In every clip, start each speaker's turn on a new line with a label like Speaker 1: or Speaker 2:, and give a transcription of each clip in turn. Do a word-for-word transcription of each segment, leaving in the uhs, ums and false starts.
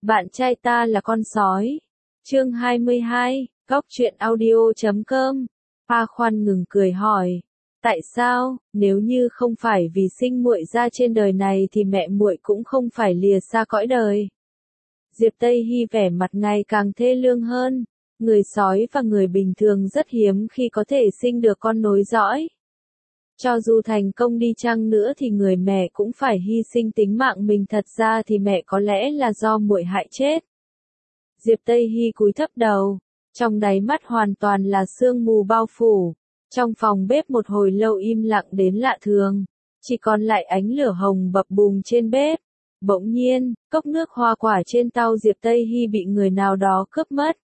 Speaker 1: Bạn trai ta là con sói. Chương hai mươi hai, Góc truyện audio chấm com. Pa Khoan ngừng cười hỏi, tại sao, nếu như không phải vì sinh muội ra trên đời này thì mẹ muội cũng không phải lìa xa cõi đời. Diệp Tây Hy vẻ mặt ngày càng thê lương hơn, người sói và người bình thường rất hiếm khi có thể sinh được con nối dõi. Cho dù thành công đi chăng nữa thì người mẹ cũng phải hy sinh tính mạng mình, thật ra thì mẹ có lẽ là do muội hại chết. Diệp Tây Hy cúi thấp đầu, trong đáy mắt hoàn toàn là sương mù bao phủ. Trong phòng bếp một hồi lâu im lặng đến lạ thường, chỉ còn lại ánh lửa hồng bập bùng trên bếp. Bỗng nhiên, cốc nước hoa quả trên tàu Diệp Tây Hy bị người nào đó cướp mất.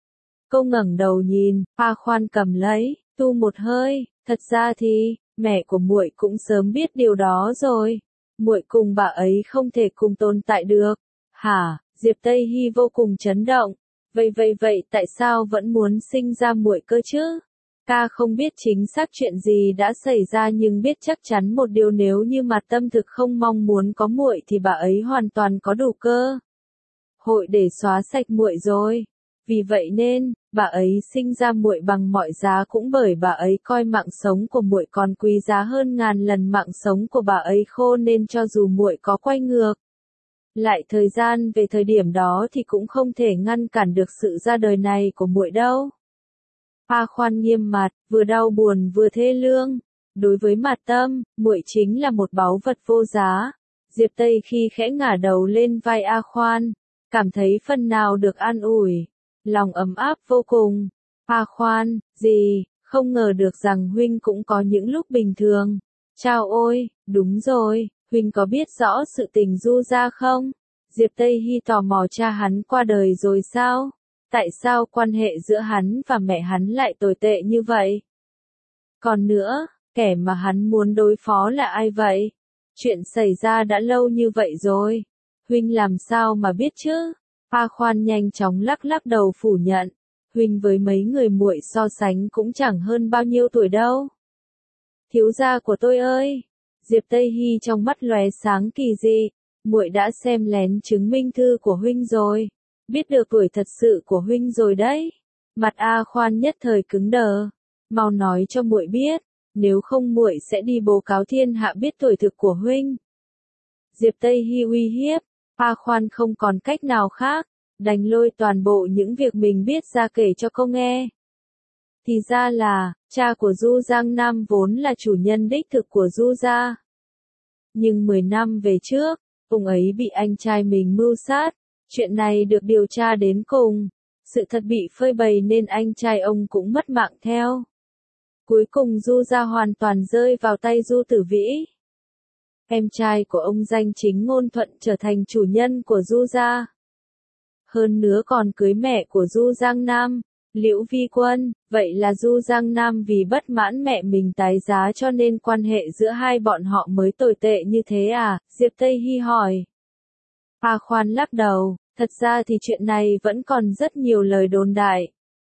Speaker 1: Cô ngẩng đầu nhìn, Pa Khoan cầm lấy, tu một hơi, thật ra thì mẹ của muội cũng sớm biết điều đó rồi. Muội cùng bà ấy không thể cùng tồn tại được. Hả? Diệp Tây Hy vô cùng chấn động. Vậy vậy vậy tại sao vẫn muốn sinh ra muội cơ chứ? Ta không biết chính xác chuyện gì đã xảy ra nhưng biết chắc chắn một điều, nếu như mà tâm thực không mong muốn có muội thì bà ấy hoàn toàn có đủ cơ hội để xóa sạch muội rồi. Vì vậy nên, bà ấy sinh ra muội bằng mọi giá, cũng bởi bà ấy coi mạng sống của muội còn quý giá hơn ngàn lần mạng sống của bà ấy khô, nên cho dù muội có quay ngược lại thời gian về thời điểm đó thì cũng không thể ngăn cản được sự ra đời này của muội đâu. Pa Khoan nghiêm mặt, vừa đau buồn vừa thê lương. Đối với Mạt Tâm, muội chính là một báu vật vô giá. Diệp Tây khi khẽ ngả đầu lên vai A Khoan, cảm thấy phần nào được an ủi, lòng ấm áp vô cùng. Pa Khoan, gì, không ngờ được rằng huynh cũng có những lúc bình thường. Chao ôi, đúng rồi, huynh có biết rõ sự tình Du gia không? Diệp Tây Hy tò mò, cha hắn qua đời rồi sao? Tại sao quan hệ giữa hắn và mẹ hắn lại tồi tệ như vậy? Còn nữa, kẻ mà hắn muốn đối phó là ai vậy? Chuyện xảy ra đã lâu như vậy rồi. Huynh làm sao mà biết chứ? Pa Khoan nhanh chóng lắc lắc đầu phủ nhận. Huynh với mấy người muội so sánh cũng chẳng hơn bao nhiêu tuổi đâu. Thiếu gia của tôi ơi! Diệp Tây Hy trong mắt lóe sáng kỳ dị. Muội đã xem lén chứng minh thư của huynh rồi. Biết được tuổi thật sự của huynh rồi đấy. Mặt A Khoan nhất thời cứng đờ. Mau nói cho muội biết, nếu không muội sẽ đi bố cáo thiên hạ biết tuổi thực của huynh. Diệp Tây Hy uy hiếp. Pa Khoan không còn cách nào khác, đành lôi toàn bộ những việc mình biết ra kể cho cô nghe. Thì ra là, cha của Du Giang Nam vốn là chủ nhân đích thực của Du gia. Nhưng mười năm về trước, ông ấy bị anh trai mình mưu sát. Chuyện này được điều tra đến cùng. Sự thật bị phơi bày nên anh trai ông cũng mất mạng theo. Cuối cùng Du gia hoàn toàn rơi vào tay Du Tử Vĩ. Em trai của ông danh chính ngôn thuận trở thành chủ nhân của Du gia. Hơn nữa còn cưới mẹ của Du Giang Nam, Liễu Vi Quân. Vậy là Du Giang Nam vì bất mãn mẹ mình tái giá cho nên quan hệ giữa hai bọn họ mới tồi tệ như thế à? Diệp Tây Hy hỏi. Pa Khoan lắc đầu, thật ra thì chuyện này vẫn còn rất nhiều lời đồn đại.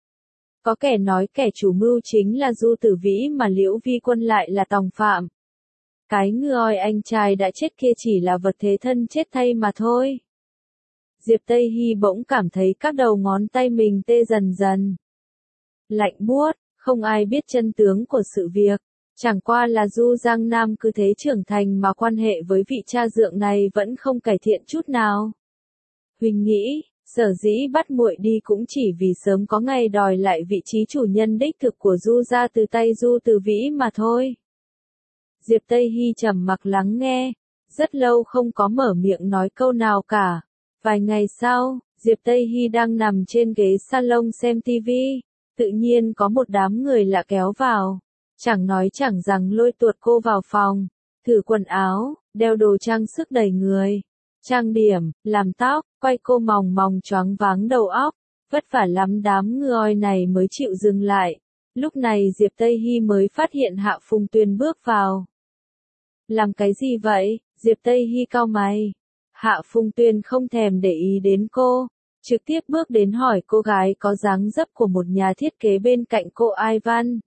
Speaker 1: Có kẻ nói kẻ chủ mưu chính là Du Tử Vĩ mà Liễu Vi Quân lại là tòng phạm. Cái người anh trai đã chết kia chỉ là vật thế thân chết thay mà thôi. Diệp Tây Hy bỗng cảm thấy các đầu ngón tay mình tê dần dần. Lạnh buốt, không ai biết chân tướng của sự việc. Chẳng qua là Du Giang Nam cứ thế trưởng thành mà quan hệ với vị cha dượng này vẫn không cải thiện chút nào. Huynh nghĩ, sở dĩ bắt muội đi cũng chỉ vì sớm có ngày đòi lại vị trí chủ nhân đích thực của Du gia từ tay Du Tử Vĩ mà thôi. Diệp Tây Hy trầm mặc lắng nghe, rất lâu không có mở miệng nói câu nào cả. Vài ngày sau, Diệp Tây Hy đang nằm trên ghế salon xem tivi, tự nhiên có một đám người lạ kéo vào. Chẳng nói chẳng rằng lôi tuột cô vào phòng, thử quần áo, đeo đồ trang sức đầy người, trang điểm, làm tóc, quay cô mòng mòng choáng váng đầu óc. Vất vả lắm đám người này mới chịu dừng lại. Lúc này Diệp Tây Hy mới phát hiện Hạ Phùng Tuyền bước vào. Làm cái gì vậy? Diệp Tây Hy cau mày. Hạ Phùng Tuyền không thèm để ý đến cô, trực tiếp bước đến hỏi cô gái có dáng dấp của một nhà thiết kế bên cạnh cô Ivan.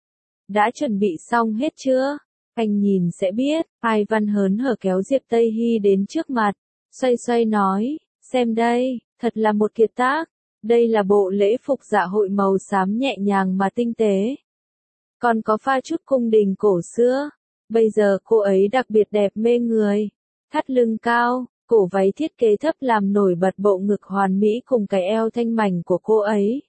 Speaker 1: Đã chuẩn bị xong hết chưa? Anh nhìn sẽ biết. Ivan hớn hở kéo Diệp Tây Hy đến trước mặt, xoay xoay nói, xem đây, thật là một kiệt tác. Đây là bộ lễ phục dạ hội màu xám nhẹ nhàng mà tinh tế. Còn có pha chút cung đình cổ xưa. Bây giờ cô ấy đặc biệt đẹp mê người. Thắt lưng cao, cổ váy thiết kế thấp làm nổi bật bộ ngực hoàn mỹ cùng cái eo thanh mảnh của cô ấy.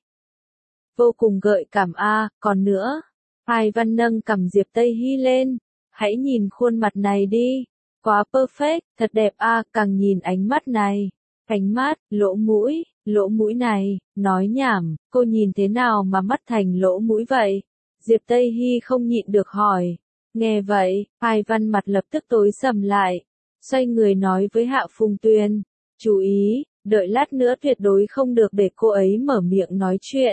Speaker 1: Vô cùng gợi cảm a, à, còn nữa. Hoài Văn nâng cằm Diệp Tây Hy lên. Hãy nhìn khuôn mặt này đi. Quá perfect, thật đẹp a, à, càng nhìn ánh mắt này. Ánh mắt, lỗ mũi, lỗ mũi này, nói nhảm, cô nhìn thế nào mà mắt thành lỗ mũi vậy? Diệp Tây Hy không nhịn được hỏi. Nghe vậy, Hoài Văn mặt lập tức tối sầm lại. Xoay người nói với Hạ Phùng Tuyên. Chú ý, đợi lát nữa tuyệt đối không được để cô ấy mở miệng nói chuyện.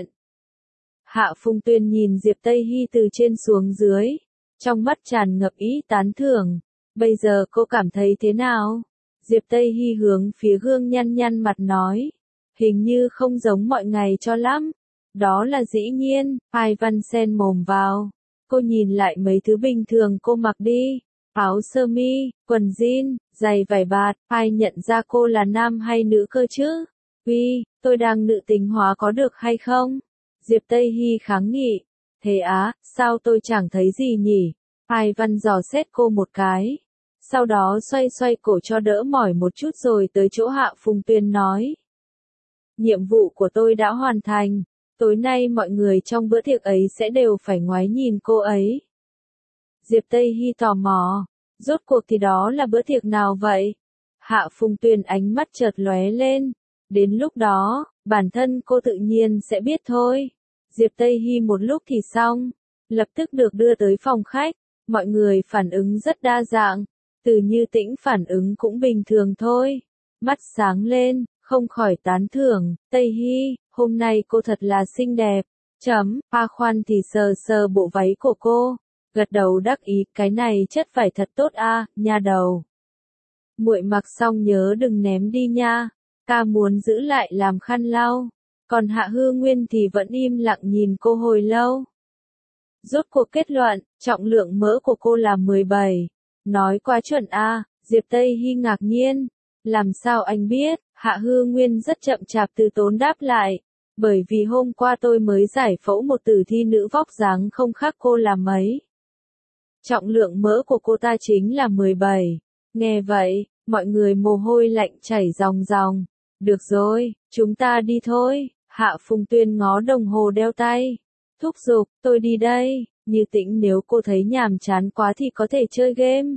Speaker 1: Hạ Phùng Tuyên nhìn Diệp Tây Hy từ trên xuống dưới. Trong mắt tràn ngập ý tán thưởng. Bây giờ cô cảm thấy thế nào? Diệp Tây Hy hướng phía gương nhăn nhăn mặt nói. Hình như không giống mọi ngày cho lắm. Đó là dĩ nhiên, Hoài Văn xen mồm vào. Cô nhìn lại mấy thứ bình thường cô mặc đi. Áo sơ mi, quần jean, giày vải bạt, ai nhận ra cô là nam hay nữ cơ chứ? Uy, tôi đang nữ tính hóa có được hay không? Diệp Tây Hy kháng nghị. Thế á, sao tôi chẳng thấy gì nhỉ? Hoài Văn dò xét cô một cái. Sau đó xoay xoay cổ cho đỡ mỏi một chút rồi tới chỗ Hạ Phùng Tuyên nói. Nhiệm vụ của tôi đã hoàn thành. Tối nay mọi người trong bữa tiệc ấy sẽ đều phải ngoái nhìn cô ấy. Diệp Tây Hy tò mò. Rốt cuộc thì đó là bữa tiệc nào vậy? Hạ Phùng Tuyên ánh mắt chợt lóe lên. Đến lúc đó, bản thân cô tự nhiên sẽ biết thôi. Diệp Tây Hy một lúc thì xong. Lập tức được đưa tới phòng khách. Mọi người phản ứng rất đa dạng. Từ Như Tĩnh phản ứng cũng bình thường thôi. Mắt sáng lên, không khỏi tán thưởng. Tây Hy, hôm nay cô thật là xinh đẹp. Chấm, A Khoan thì sờ sờ bộ váy của cô. Gật đầu đắc ý, cái này chất vải thật tốt a, à, nha đầu. Muội mặc xong nhớ đừng ném đi nha. Ca muốn giữ lại làm khăn lau. Còn Hạ Hư Nguyên thì vẫn im lặng nhìn cô hồi lâu. Rốt cuộc kết luận, trọng lượng mỡ của cô là mười bảy. Nói quá chuẩn a, à, Diệp Tây Hy ngạc nhiên. Làm sao anh biết? Hạ Hư Nguyên rất chậm chạp từ tốn đáp lại. Bởi vì hôm qua tôi mới giải phẫu một tử thi nữ vóc dáng không khác cô là mấy. Trọng lượng mỡ của cô ta chính là mười bảy. Nghe vậy, mọi người mồ hôi lạnh chảy ròng ròng. Được rồi, chúng ta đi thôi. Hạ Phùng Tuyên ngó đồng hồ đeo tay. Thúc giục, tôi đi đây. Như Tĩnh nếu cô thấy nhàm chán quá thì có thể chơi game.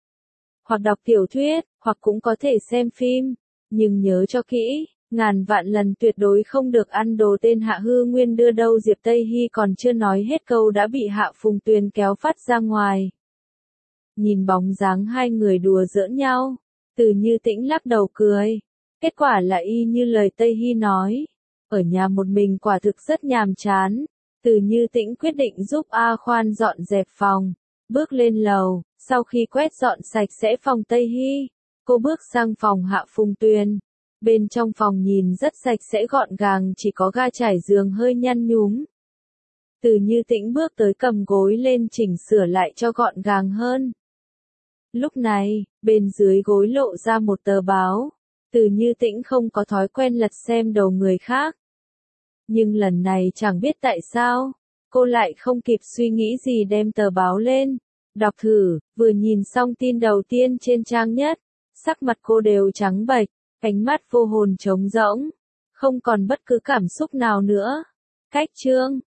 Speaker 1: Hoặc đọc tiểu thuyết, hoặc cũng có thể xem phim. Nhưng nhớ cho kỹ, ngàn vạn lần tuyệt đối không được ăn đồ tên Hạ Hư Nguyên đưa đâu. Diệp Tây Hy còn chưa nói hết câu đã bị Hạ Phùng Tuyên kéo phát ra ngoài. Nhìn bóng dáng hai người đùa giỡn nhau, Từ Như Tĩnh lắc đầu cười. Kết quả là y như lời Tây Hy nói. Ở nhà một mình quả thực rất nhàm chán. Từ Như Tĩnh quyết định giúp A Khoan dọn dẹp phòng. Bước lên lầu, sau khi quét dọn sạch sẽ phòng Tây Hy, cô bước sang phòng Hạ Phùng Tuyên. Bên trong phòng nhìn rất sạch sẽ gọn gàng, chỉ có ga trải giường hơi nhăn nhúm. Từ Như Tĩnh bước tới cầm gối lên chỉnh sửa lại cho gọn gàng hơn. Lúc này, bên dưới gối lộ ra một tờ báo. Từ Như Tĩnh không có thói quen lật xem đầu người khác. Nhưng lần này chẳng biết tại sao, cô lại không kịp suy nghĩ gì đem tờ báo lên. Đọc thử, vừa nhìn xong tin đầu tiên trên trang nhất, sắc mặt cô đều trắng bệch, ánh mắt vô hồn trống rỗng, không còn bất cứ cảm xúc nào nữa. Cách chương